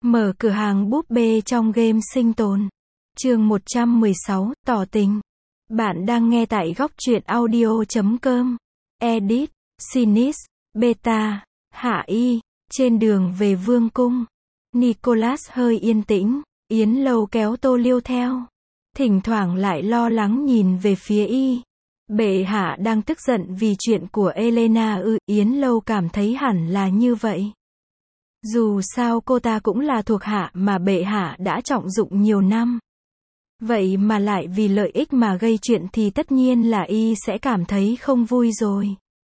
Mở cửa hàng búp bê trong game sinh tồn. Chương 116, tỏ tình. Bạn đang nghe tại góc truyện audio.com. Edit, Sinis, Beta, Hạ Y. Trên đường về vương cung, Nicholas hơi yên tĩnh. Yến Lâu kéo Tô Liêu theo, thỉnh thoảng lại lo lắng nhìn về phía y. Bệ hạ đang tức giận vì chuyện của Elena ư? Yến Lâu cảm thấy hẳn là như vậy. Dù sao cô ta cũng là thuộc hạ mà bệ hạ đã trọng dụng nhiều năm. Vậy mà lại vì lợi ích mà gây chuyện thì tất nhiên là y sẽ cảm thấy không vui rồi.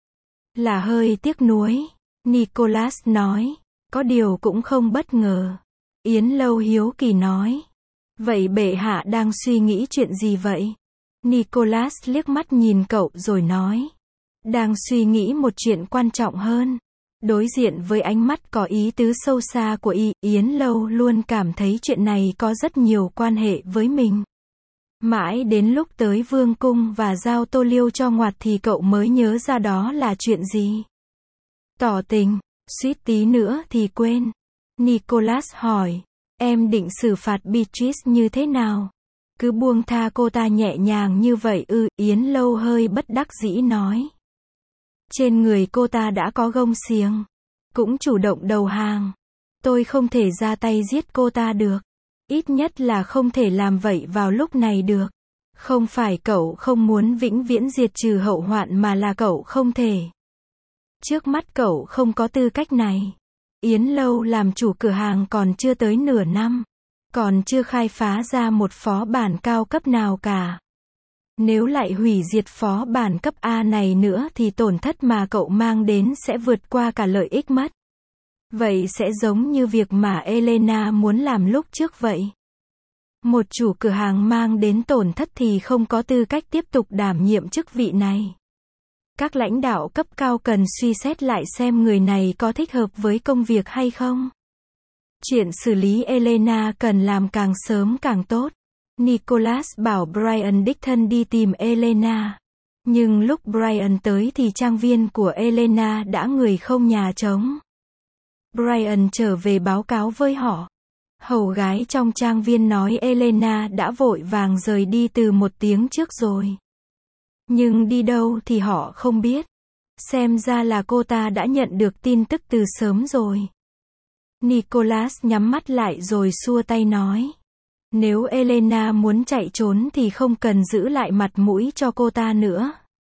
Là hơi tiếc nuối, Nicholas nói. Có điều cũng không bất ngờ. Yến Lâu hiếu kỳ nói. Vậy bệ hạ đang suy nghĩ chuyện gì vậy? Nicholas liếc mắt nhìn cậu rồi nói. Đang suy nghĩ một chuyện quan trọng hơn. Đối diện với ánh mắt có ý tứ sâu xa của y, Yến Lâu luôn cảm thấy chuyện này có rất nhiều quan hệ với mình. Mãi đến lúc tới vương cung và giao Tô Liêu cho ngoặt thì cậu mới nhớ ra đó là chuyện gì. Tỏ tình, suýt tí nữa thì quên. Nicholas hỏi, em định xử phạt Beatrice như thế nào? Cứ buông tha cô ta nhẹ nhàng như vậy ư? Yến Lâu hơi bất đắc dĩ nói. Trên người cô ta đã có gông xiềng, cũng chủ động đầu hàng. Tôi không thể ra tay giết cô ta được. Ít nhất là không thể làm vậy vào lúc này được. Không phải cậu không muốn vĩnh viễn diệt trừ hậu hoạn mà là cậu không thể. Trước mắt cậu không có tư cách này. Yến Lâu làm chủ cửa hàng còn chưa tới nửa năm. Còn chưa khai phá ra một phó bản cao cấp nào cả. Nếu lại hủy diệt phó bản cấp A này nữa thì tổn thất mà cậu mang đến sẽ vượt qua cả lợi ích mất. Vậy sẽ giống như việc mà Elena muốn làm lúc trước vậy. Một chủ cửa hàng mang đến tổn thất thì không có tư cách tiếp tục đảm nhiệm chức vị này. Các lãnh đạo cấp cao cần suy xét lại xem người này có thích hợp với công việc hay không. Chuyện xử lý Elena cần làm càng sớm càng tốt. Nicholas bảo Brian đích thân đi tìm Elena. Nhưng lúc Brian tới thì trang viên của Elena đã người không nhà trống. Brian trở về báo cáo với họ. Hầu gái trong trang viên nói Elena đã vội vàng rời đi từ 1 tiếng trước rồi. Nhưng đi đâu thì họ không biết. Xem ra là cô ta đã nhận được tin tức từ sớm rồi. Nicholas nhắm mắt lại rồi xua tay nói. Nếu Elena muốn chạy trốn thì không cần giữ lại mặt mũi cho cô ta nữa.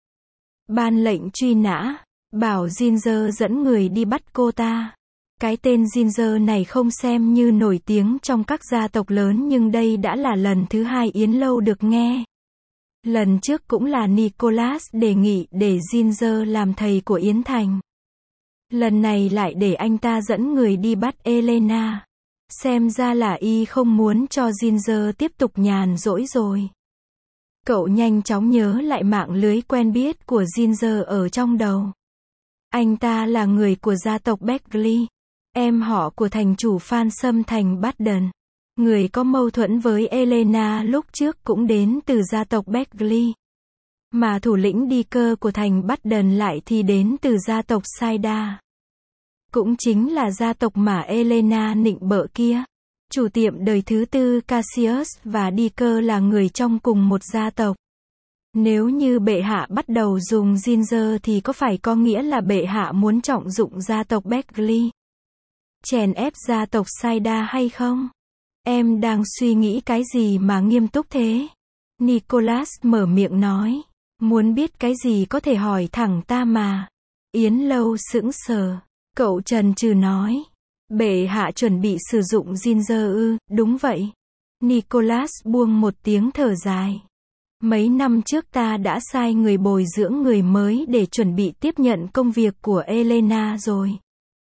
Ban lệnh truy nã, bảo Ginger dẫn người đi bắt cô ta. Cái tên Ginger này không xem như nổi tiếng trong các gia tộc lớn nhưng đây đã là lần thứ 2 Yến Lâu được nghe. Lần trước cũng là Nicholas đề nghị để Ginger làm thầy của Yến Thành. Lần này lại để anh ta dẫn người đi bắt Elena. Xem ra là y không muốn cho Ginger tiếp tục nhàn rỗi rồi. Cậu nhanh chóng nhớ lại mạng lưới quen biết của Ginger ở trong đầu. Anh ta là người của gia tộc Beckley, em họ của thành chủ Phan Sâm thành Baden. Người có mâu thuẫn với Elena lúc trước cũng đến từ gia tộc Beckley. Mà thủ lĩnh đi cơ của thành Baden lại thì đến từ gia tộc Saida. Cũng chính là gia tộc mà Elena nịnh bợ kia. Chủ tiệm đời thứ 4 Cassius và đi cơ là người trong cùng một gia tộc. Nếu như bệ hạ bắt đầu dùng Ginger thì có phải có nghĩa là bệ hạ muốn trọng dụng gia tộc Beckley, chèn ép gia tộc Saida hay không? Em đang suy nghĩ cái gì mà nghiêm túc thế? Nicholas mở miệng nói. Muốn biết cái gì có thể hỏi thẳng ta mà. Yến Lâu sững sờ. Cậu chần chừ nói. Bệ hạ chuẩn bị sử dụng Ginger ư? Đúng vậy. Nicholas buông một tiếng thở dài. Mấy năm trước ta đã sai người bồi dưỡng người mới để chuẩn bị tiếp nhận công việc của Elena rồi.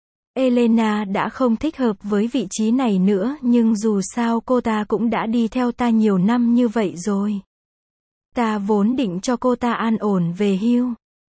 Elena đã không thích hợp với vị trí này nữa nhưng dù sao cô ta cũng đã đi theo ta nhiều năm như vậy rồi. Ta vốn định cho cô ta an ổn về hưu.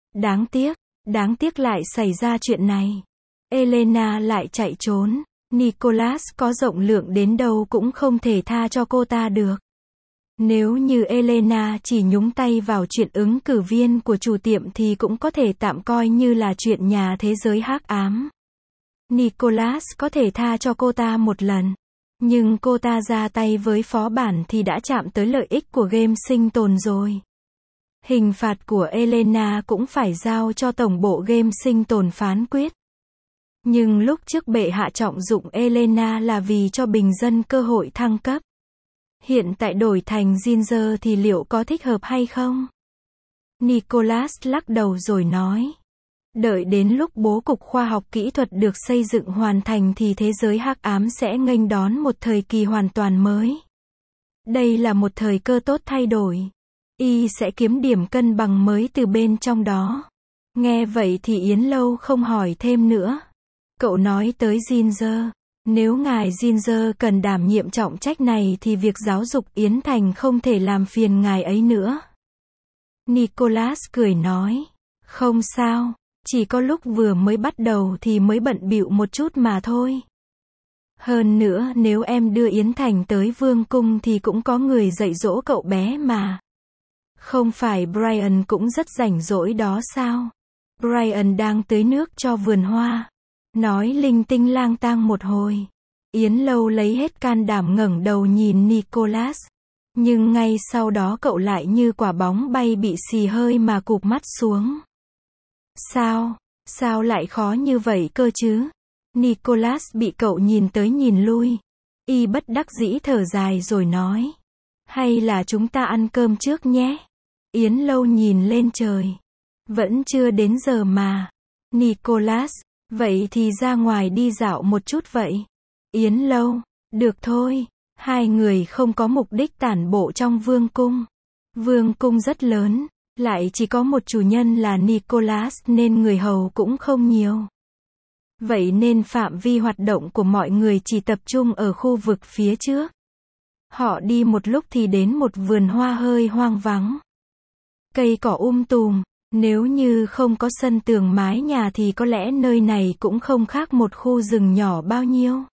Đáng tiếc lại xảy ra chuyện này. Elena lại chạy trốn. Nicholas có rộng lượng đến đâu cũng không thể tha cho cô ta được. Nếu như Elena chỉ nhúng tay vào chuyện ứng cử viên của chủ tiệm thì cũng có thể tạm coi như là chuyện nhà thế giới hắc ám. Nicholas có thể tha cho cô ta một lần. Nhưng cô ta ra tay với phó bản thì đã chạm tới lợi ích của game sinh tồn rồi. Hình phạt của Elena cũng phải giao cho tổng bộ game sinh tồn phán quyết. Nhưng lúc trước bệ hạ trọng dụng Elena là vì cho bình dân cơ hội thăng cấp. Hiện tại đổi thành Ginger thì liệu có thích hợp hay không? Nicholas lắc đầu rồi nói. Đợi đến lúc bố cục khoa học kỹ thuật được xây dựng hoàn thành thì thế giới hắc ám sẽ nghênh đón một thời kỳ hoàn toàn mới. Đây là một thời cơ tốt thay đổi. Y sẽ kiếm điểm cân bằng mới từ bên trong đó. Nghe vậy thì Yến Lâu không hỏi thêm nữa. Cậu nói tới Ginger. Nếu ngài Ginger cần đảm nhiệm trọng trách này thì việc giáo dục Yến Thành không thể làm phiền ngài ấy nữa. Nicholas cười nói. Không sao, chỉ có lúc vừa mới bắt đầu thì mới bận bịu một chút mà thôi. Hơn nữa nếu em đưa Yến Thành tới vương cung thì cũng có người dạy dỗ cậu bé mà. Không phải Brian cũng rất rảnh rỗi đó sao? Brian đang tưới nước cho vườn hoa. Nói linh tinh lang tang một hồi. Yến Lâu lấy hết can đảm ngẩng đầu nhìn Nicholas. Nhưng ngay sau đó cậu lại như quả bóng bay bị xì hơi mà cụp mắt xuống. Sao lại khó như vậy cơ chứ? Nicholas bị cậu nhìn tới nhìn lui. Y bất đắc dĩ thở dài rồi nói. Hay là chúng ta ăn cơm trước nhé? Yến Lâu nhìn lên trời. Vẫn chưa đến giờ mà. Nicholas, vậy thì ra ngoài đi dạo một chút vậy. Yến Lâu, được thôi. Hai người không có mục đích tản bộ trong vương cung. Vương cung rất lớn, lại chỉ có một chủ nhân là Nicholas nên người hầu cũng không nhiều. Vậy nên phạm vi hoạt động của mọi người chỉ tập trung ở khu vực phía trước. Họ đi một lúc thì đến một vườn hoa hơi hoang vắng. Cây cỏ tùm, nếu như không có sân tường mái nhà thì có lẽ nơi này cũng không khác một khu rừng nhỏ bao nhiêu.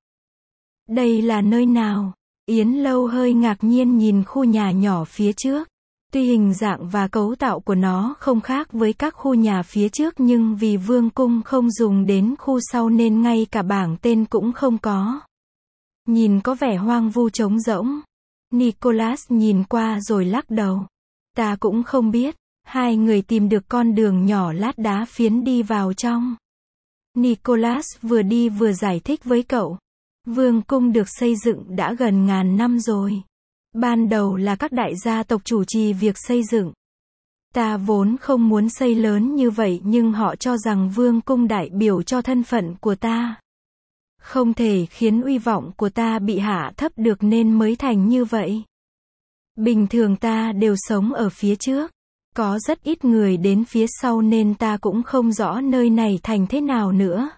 Đây là nơi nào? Yến Lâu hơi ngạc nhiên nhìn khu nhà nhỏ phía trước. Tuy hình dạng và cấu tạo của nó không khác với các khu nhà phía trước nhưng vì vương cung không dùng đến khu sau nên ngay cả bảng tên cũng không có. Nhìn có vẻ hoang vu trống rỗng. Nicholas nhìn qua rồi lắc đầu. Ta cũng không biết. Hai người tìm được con đường nhỏ lát đá phiến đi vào trong. Nicholas vừa đi vừa giải thích với cậu. Vương cung được xây dựng đã gần ngàn năm rồi. Ban đầu là các đại gia tộc chủ trì việc xây dựng. Ta vốn không muốn xây lớn như vậy nhưng họ cho rằng vương cung đại biểu cho thân phận của ta. Không thể khiến uy vọng của ta bị hạ thấp được nên mới thành như vậy. Bình thường ta đều sống ở phía trước. Có rất ít người đến phía sau nên ta cũng không rõ nơi này thành thế nào nữa.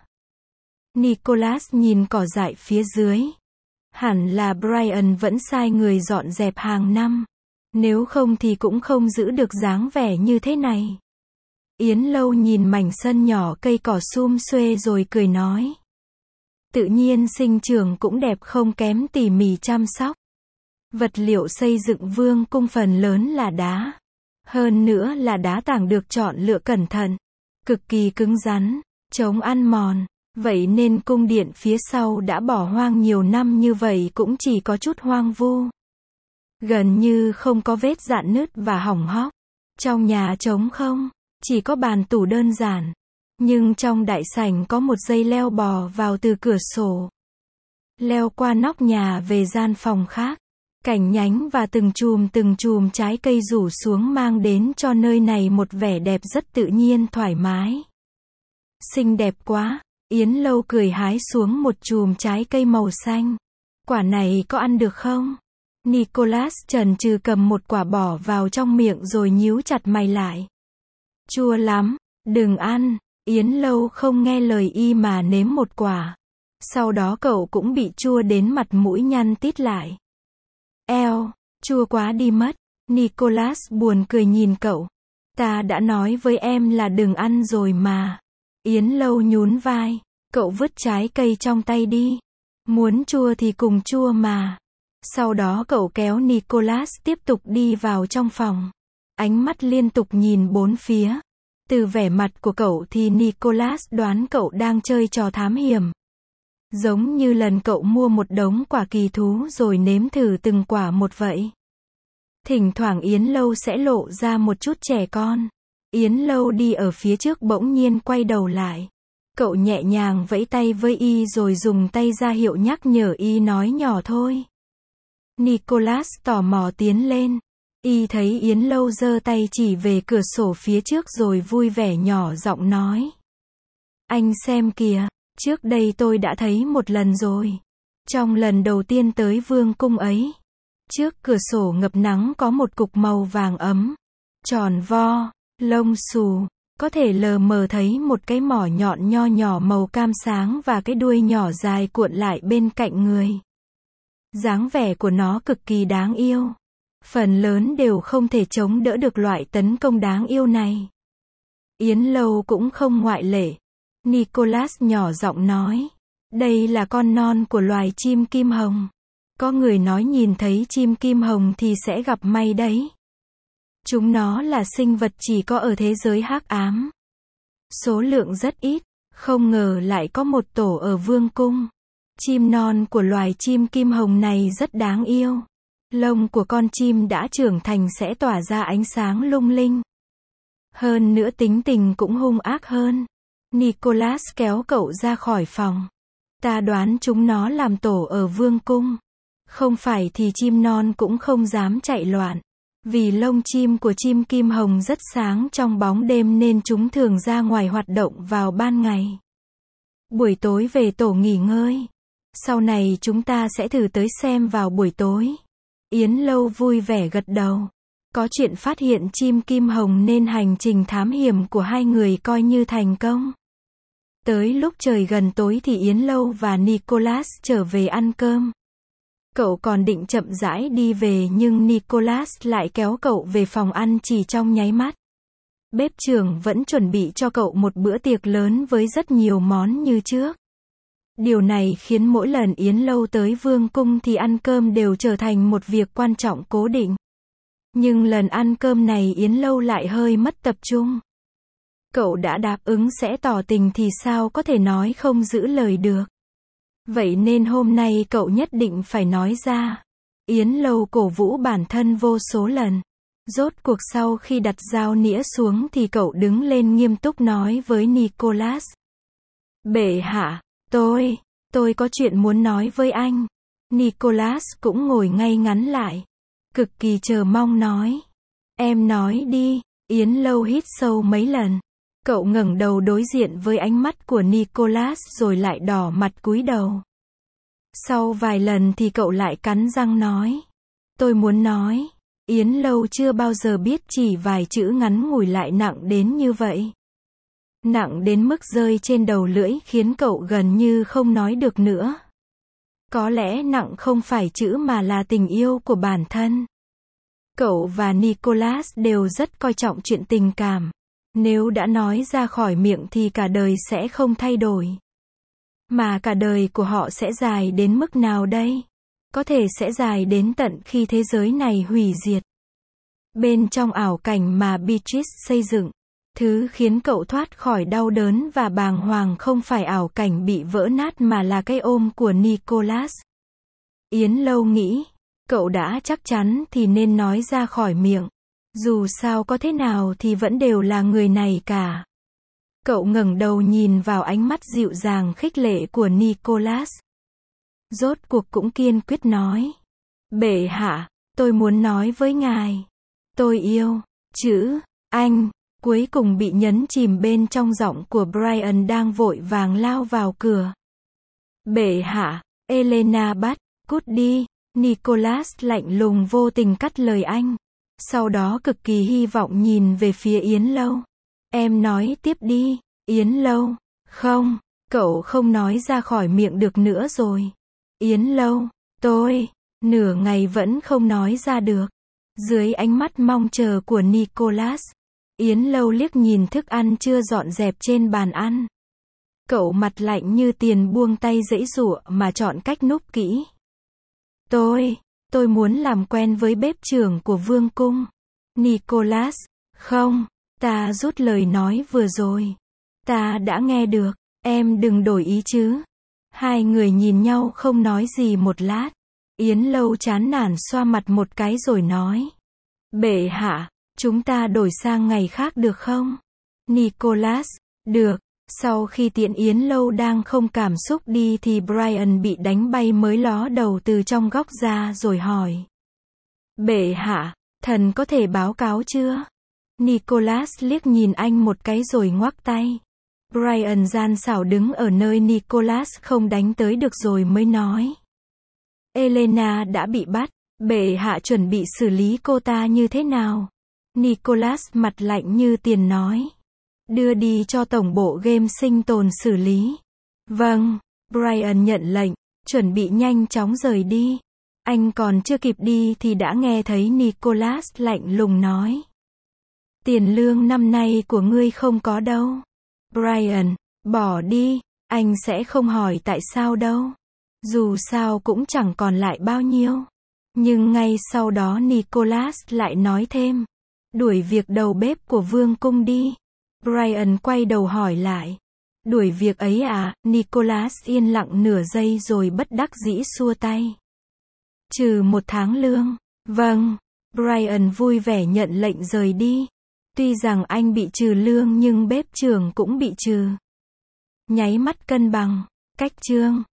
Nicholas nhìn cỏ dại phía dưới. Hẳn là Brian vẫn sai người dọn dẹp hàng năm. Nếu không thì cũng không giữ được dáng vẻ như thế này. Yến Lâu nhìn mảnh sân nhỏ cây cỏ sum xuê rồi cười nói. Tự nhiên sinh trưởng cũng đẹp không kém tỉ mỉ chăm sóc. Vật liệu xây dựng vương cung phần lớn là đá. Hơn nữa là đá tảng được chọn lựa cẩn thận. Cực kỳ cứng rắn, chống ăn mòn. Vậy nên cung điện phía sau đã bỏ hoang nhiều năm như vậy cũng chỉ có chút hoang vu. Gần như không có vết rạn nứt và hỏng hóc. Trong nhà trống không, chỉ có bàn tủ đơn giản. Nhưng trong đại sảnh có một dây leo bò vào từ cửa sổ. Leo qua nóc nhà về gian phòng khác. Cảnh nhánh và từng chùm trái cây rủ xuống mang đến cho nơi này một vẻ đẹp rất tự nhiên thoải mái. Xinh đẹp quá. Yến Lâu cười hái xuống một chùm trái cây màu xanh. Quả này có ăn được không? Nicholas chần chừ cầm một quả bỏ vào trong miệng rồi nhíu chặt mày lại. Chua lắm, đừng ăn. Yến Lâu không nghe lời y mà nếm một quả. Sau đó cậu cũng bị chua đến mặt mũi nhăn tít lại. Eo, chua quá đi mất. Nicholas buồn cười nhìn cậu. Ta đã nói với em là đừng ăn rồi mà. Yến Lâu nhún vai. Cậu vứt trái cây trong tay đi. Muốn chua thì cùng chua mà. Sau đó cậu kéo Nicholas tiếp tục đi vào trong phòng. Ánh mắt liên tục nhìn bốn phía. Từ vẻ mặt của cậu thì Nicholas đoán cậu đang chơi trò thám hiểm. Giống như lần cậu mua một đống quả kỳ thú rồi nếm thử từng quả một vậy. Thỉnh thoảng Yến Lâu sẽ lộ ra một chút trẻ con. Yến Lâu đi ở phía trước bỗng nhiên quay đầu lại. Cậu nhẹ nhàng vẫy tay với y rồi dùng tay ra hiệu nhắc nhở y nói nhỏ thôi. Nicholas tò mò tiến lên. Y thấy Yến Lâu giơ tay chỉ về cửa sổ phía trước rồi vui vẻ nhỏ giọng nói. Anh xem kìa, trước đây tôi đã thấy một lần rồi. Trong lần đầu tiên tới vương cung ấy. Trước cửa sổ ngập nắng có một cục màu vàng ấm. Tròn vo, lông xù. Có thể lờ mờ thấy một cái mỏ nhọn nho nhỏ màu cam sáng và cái đuôi nhỏ dài cuộn lại bên cạnh người. Dáng vẻ của nó cực kỳ đáng yêu. Phần lớn đều không thể chống đỡ được loại tấn công đáng yêu này. Yến Lâu cũng không ngoại lệ. Nicholas nhỏ giọng nói. Đây là con non của loài chim kim hồng. Có người nói nhìn thấy chim kim hồng thì sẽ gặp may đấy. Chúng nó là sinh vật chỉ có ở thế giới hắc ám. Số lượng rất ít, không ngờ lại có một tổ ở vương cung. Chim non của loài chim kim hồng này rất đáng yêu. Lông của con chim đã trưởng thành sẽ tỏa ra ánh sáng lung linh. Hơn nữa tính tình cũng hung ác hơn. Nicholas kéo cậu ra khỏi phòng. Ta đoán chúng nó làm tổ ở vương cung. Không phải thì chim non cũng không dám chạy loạn. Vì lông chim của chim kim hồng rất sáng trong bóng đêm nên chúng thường ra ngoài hoạt động vào ban ngày. Buổi tối về tổ nghỉ ngơi. Sau này chúng ta sẽ thử tới xem vào buổi tối. Yến Lâu vui vẻ gật đầu. Có chuyện phát hiện chim kim hồng nên hành trình thám hiểm của hai người coi như thành công. Tới lúc trời gần tối thì Yến Lâu và Nicholas trở về ăn cơm. Cậu còn định chậm rãi đi về nhưng Nicholas lại kéo cậu về phòng ăn chỉ trong nháy mắt. Bếp trưởng vẫn chuẩn bị cho cậu một bữa tiệc lớn với rất nhiều món như trước. Điều này khiến mỗi lần Yến Lâu tới vương cung thì ăn cơm đều trở thành một việc quan trọng cố định. Nhưng lần ăn cơm này Yến Lâu lại hơi mất tập trung. Cậu đã đáp ứng sẽ tỏ tình thì sao có thể nói không giữ lời được. Vậy nên hôm nay cậu nhất định phải nói ra. Yến Lâu cổ vũ bản thân vô số lần. Rốt cuộc sau khi đặt dao nĩa xuống thì cậu đứng lên nghiêm túc nói với Nicholas. Bệ hạ, tôi có chuyện muốn nói với anh. Nicholas cũng ngồi ngay ngắn lại. Cực kỳ chờ mong nói. Em nói đi. Yến Lâu hít sâu mấy lần. Cậu ngẩng đầu đối diện với ánh mắt của Nicholas rồi lại đỏ mặt cúi đầu. Sau vài lần thì cậu lại cắn răng nói. Tôi muốn nói. Yến Lâu chưa bao giờ biết chỉ vài chữ ngắn ngủi lại nặng đến như vậy. Nặng đến mức rơi trên đầu lưỡi khiến cậu gần như không nói được nữa. Có lẽ nặng không phải chữ mà là tình yêu của bản thân. Cậu và Nicholas đều rất coi trọng chuyện tình cảm. Nếu đã nói ra khỏi miệng thì cả đời sẽ không thay đổi. Mà cả đời của họ sẽ dài đến mức nào đây? Có thể sẽ dài đến tận khi thế giới này hủy diệt. Bên trong ảo cảnh mà Beatrice xây dựng, thứ khiến cậu thoát khỏi đau đớn và bàng hoàng không phải ảo cảnh bị vỡ nát mà là cái ôm của Nicholas. Yến Lâu nghĩ, cậu đã chắc chắn thì nên nói ra khỏi miệng. Dù sao có thế nào thì vẫn đều là người này cả. Cậu ngẩng đầu nhìn vào ánh mắt dịu dàng khích lệ của Nicholas. Rốt cuộc cũng kiên quyết nói. Bệ hạ, tôi muốn nói với ngài. Tôi yêu. Chữ, anh, cuối cùng bị nhấn chìm bên trong giọng của Brian đang vội vàng lao vào cửa. Bệ hạ, Elena bắt, cút đi. Nicholas lạnh lùng vô tình cắt lời anh. Sau đó cực kỳ hy vọng nhìn về phía Yến Lâu. Em nói tiếp đi, Yến Lâu. Không, cậu không nói ra khỏi miệng được nữa rồi. Yến Lâu, nửa ngày vẫn không nói ra được. Dưới ánh mắt mong chờ của Nicholas, Yến Lâu liếc nhìn thức ăn chưa dọn dẹp trên bàn ăn. Cậu mặt lạnh như tiền buông tay giãy giụa mà chọn cách núp kỹ. Tôi muốn làm quen với bếp trưởng của vương cung. Nicholas, không, ta rút lời nói vừa rồi. Ta đã nghe được, em đừng đổi ý chứ. Hai người nhìn nhau không nói gì một lát. Yến Lâu chán nản xoa mặt một cái rồi nói. Bệ hạ, chúng ta đổi sang ngày khác được không? Nicholas, được. Sau khi tiễn Yến Lâu đang không cảm xúc đi thì Brian bị đánh bay mới ló đầu từ trong góc ra rồi hỏi. Bệ hạ, thần có thể báo cáo chưa? Nicholas liếc nhìn anh một cái rồi ngoắc tay. Brian gian xảo đứng ở nơi Nicholas không đánh tới được rồi mới nói. Elena đã bị bắt, bệ hạ chuẩn bị xử lý cô ta như thế nào? Nicholas mặt lạnh như tiền nói. Đưa đi cho tổng bộ game sinh tồn xử lý. Vâng, Brian nhận lệnh, chuẩn bị nhanh chóng rời đi. Anh còn chưa kịp đi thì đã nghe thấy Nicholas lạnh lùng nói. Tiền lương năm nay của ngươi không có đâu. Brian, bỏ đi, anh sẽ không hỏi tại sao đâu. Dù sao cũng chẳng còn lại bao nhiêu. Nhưng ngay sau đó Nicholas lại nói thêm. Đuổi việc đầu bếp của vương cung đi. Brian quay đầu hỏi lại. Đuổi việc ấy à? Nicholas yên lặng nửa giây rồi bất đắc dĩ xua tay. Trừ 1 tháng lương. Vâng. Brian vui vẻ nhận lệnh rời đi. Tuy rằng anh bị trừ lương nhưng bếp trưởng cũng bị trừ. Nháy mắt cân bằng. Cách chương